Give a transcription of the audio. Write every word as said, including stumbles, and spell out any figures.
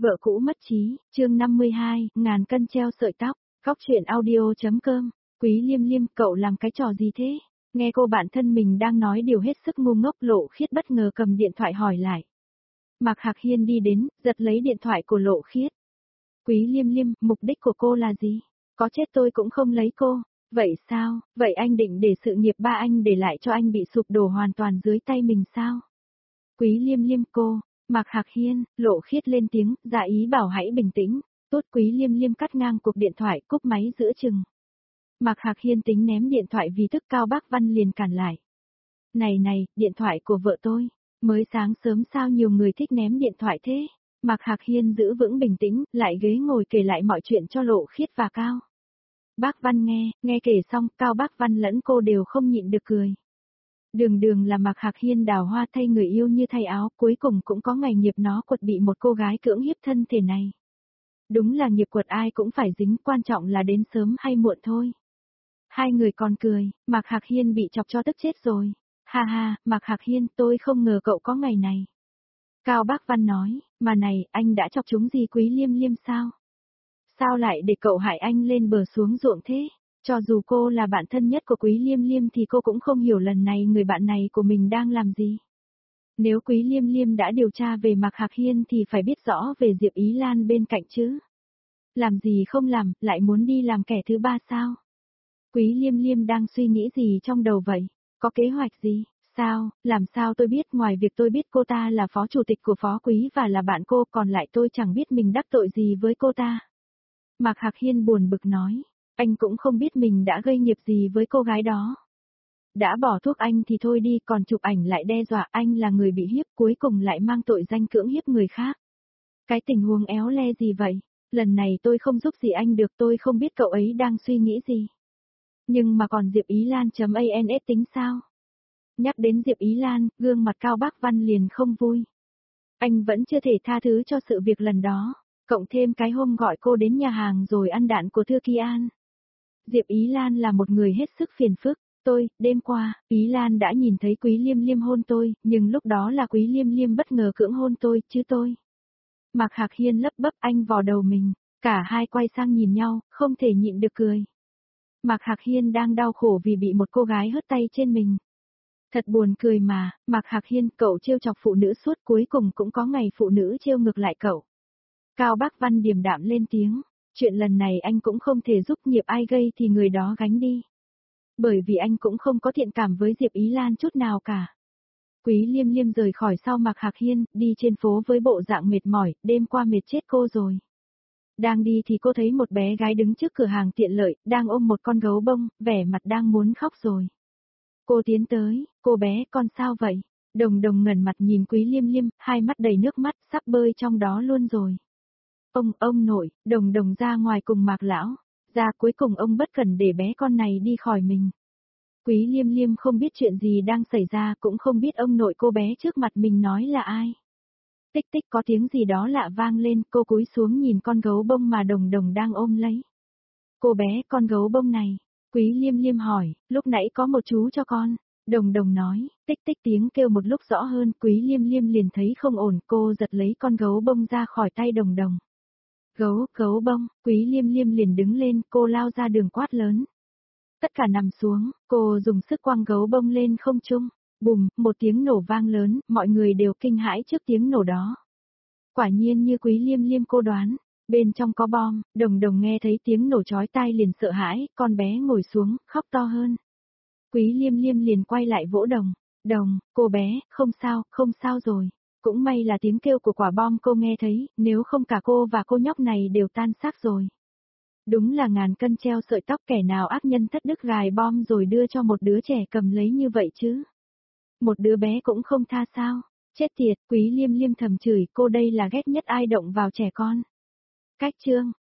Vợ cũ mất trí, chương năm mươi hai, ngàn cân treo sợi tóc, góc truyện audio.com, Quý Liêm Liêm, cậu làm cái trò gì thế? Nghe cô bạn thân mình đang nói điều hết sức ngu ngốc, Lộ Khiết bất ngờ cầm điện thoại hỏi lại. Mạc Hạc Hiên đi đến, giật lấy điện thoại của Lộ Khiết. Quý Liêm Liêm, mục đích của cô là gì? Có chết tôi cũng không lấy cô. Vậy sao, vậy anh định để sự nghiệp ba anh để lại cho anh bị sụp đổ hoàn toàn dưới tay mình sao? Quý Liêm Liêm cô, Mạc Hạc Hiên, Lộ Khiết lên tiếng, dạ ý bảo hãy bình tĩnh. Tốt, Quý Liêm Liêm cắt ngang cuộc điện thoại, cúp máy giữa chừng. Mạc Hạc Hiên tính ném điện thoại vì tức Cao Bác Văn liền cản lại. Này này, điện thoại của vợ tôi, mới sáng sớm sao nhiều người thích ném điện thoại thế? Mạc Hạc Hiên giữ vững bình tĩnh, lại ghế ngồi kể lại mọi chuyện cho Lộ Khiết và Cao Bác Văn nghe, nghe kể xong, Cao Bác Văn lẫn cô đều không nhịn được cười. Đường đường là Mạc Hạc Hiên đào hoa thay người yêu như thay áo, cuối cùng cũng có ngày nghiệp nó quật bị một cô gái cưỡng hiếp thân thể này. Đúng là nghiệp quật ai cũng phải dính, quan trọng là đến sớm hay muộn thôi. Hai người còn cười, Mạc Hạc Hiên bị chọc cho tức chết rồi. Ha ha, Mạc Hạc Hiên, tôi không ngờ cậu có ngày này. Cao Bác Văn nói, mà này, anh đã chọc chúng gì Quý Liêm Liêm sao? Sao lại để cậu hại anh lên bờ xuống ruộng thế? Cho dù cô là bạn thân nhất của Quý Liêm Liêm thì cô cũng không hiểu lần này người bạn này của mình đang làm gì. Nếu Quý Liêm Liêm đã điều tra về Mạc Hạc Hiên thì phải biết rõ về Diệp Ý Lan bên cạnh chứ. Làm gì không làm, lại muốn đi làm kẻ thứ ba sao? Quý Liêm Liêm đang suy nghĩ gì trong đầu vậy? Có kế hoạch gì? Sao, làm sao tôi biết, ngoài việc tôi biết cô ta là phó chủ tịch của phó quý và là bạn cô, còn lại tôi chẳng biết mình đắc tội gì với cô ta. Mạc Hạc Hiên buồn bực nói, anh cũng không biết mình đã gây nghiệp gì với cô gái đó. Đã bỏ thuốc anh thì thôi đi, còn chụp ảnh lại đe dọa anh là người bị hiếp, cuối cùng lại mang tội danh cưỡng hiếp người khác. Cái tình huống éo le gì vậy? Lần này tôi không giúp gì anh được, tôi không biết cậu ấy đang suy nghĩ gì. Nhưng mà còn Diệp Ý Lan.ans tính sao? Nhắc đến Diệp Ý Lan, gương mặt Cao Bác Văn liền không vui. Anh vẫn chưa thể tha thứ cho sự việc lần đó, cộng thêm cái hôm gọi cô đến nhà hàng rồi ăn đạn của Thư Kỳ An. Diệp Ý Lan là một người hết sức phiền phức. Tôi, đêm qua, Ý Lan đã nhìn thấy Quý Liêm Liêm hôn tôi, nhưng lúc đó là Quý Liêm Liêm bất ngờ cưỡng hôn tôi, chứ tôi. Mạc Hạc Hiên lấp bấp anh vào đầu mình, cả hai quay sang nhìn nhau, không thể nhịn được cười. Mạc Hạc Hiên đang đau khổ vì bị một cô gái hất tay trên mình. Thật buồn cười mà, Mạc Hạc Hiên, cậu trêu chọc phụ nữ suốt, cuối cùng cũng có ngày phụ nữ trêu ngược lại cậu. Cao Bác Văn điềm đạm lên tiếng, chuyện lần này anh cũng không thể giúp, nghiệp ai gây thì người đó gánh đi. Bởi vì anh cũng không có thiện cảm với Diệp Ý Lan chút nào cả. Quý Liêm Liêm rời khỏi sau Mạc Hạc Hiên, đi trên phố với bộ dạng mệt mỏi, đêm qua mệt chết cô rồi. Đang đi thì cô thấy một bé gái đứng trước cửa hàng tiện lợi, đang ôm một con gấu bông, vẻ mặt đang muốn khóc rồi. Cô tiến tới, cô bé, con sao vậy? Đồng Đồng ngẩng mặt nhìn Quý Liêm Liêm, hai mắt đầy nước mắt, sắp bơi trong đó luôn rồi. Ông, ông nội, Đồng Đồng ra ngoài cùng Mạc lão, ra cuối cùng ông bất cẩn để bé con này đi khỏi mình. Quý Liêm Liêm không biết chuyện gì đang xảy ra, cũng không biết ông nội cô bé trước mặt mình nói là ai. Tích tích có tiếng gì đó lạ vang lên, cô cúi xuống nhìn con gấu bông mà Đồng Đồng đang ôm lấy. Cô bé, con gấu bông này. Quý Liêm Liêm hỏi, lúc nãy có một chú cho con. Đồng Đồng nói, tích tích tiếng kêu một lúc rõ hơn, Quý Liêm Liêm liền thấy không ổn, cô giật lấy con gấu bông ra khỏi tay Đồng Đồng. Gấu, gấu bông, Quý Liêm Liêm liền đứng lên, cô lao ra đường quát lớn. Tất cả nằm xuống, cô dùng sức quăng gấu bông lên không trung. Bùm, một tiếng nổ vang lớn, mọi người đều kinh hãi trước tiếng nổ đó. Quả nhiên như Quý Liêm Liêm cô đoán, bên trong có bom. Đồng Đồng nghe thấy tiếng nổ chói tai liền sợ hãi, con bé ngồi xuống, khóc to hơn. Quý Liêm Liêm liền quay lại vỗ Đồng. Đồng, cô bé, không sao, không sao rồi. Cũng may là tiếng kêu của quả bom cô nghe thấy, nếu không cả cô và cô nhóc này đều tan xác rồi. Đúng là ngàn cân treo sợi tóc, kẻ nào ác nhân thất đức gài bom rồi đưa cho một đứa trẻ cầm lấy như vậy chứ. Một đứa bé cũng không tha sao. Chết tiệt, Quý Liêm Liêm thầm chửi, cô đây là ghét nhất ai động vào trẻ con. Cách chương.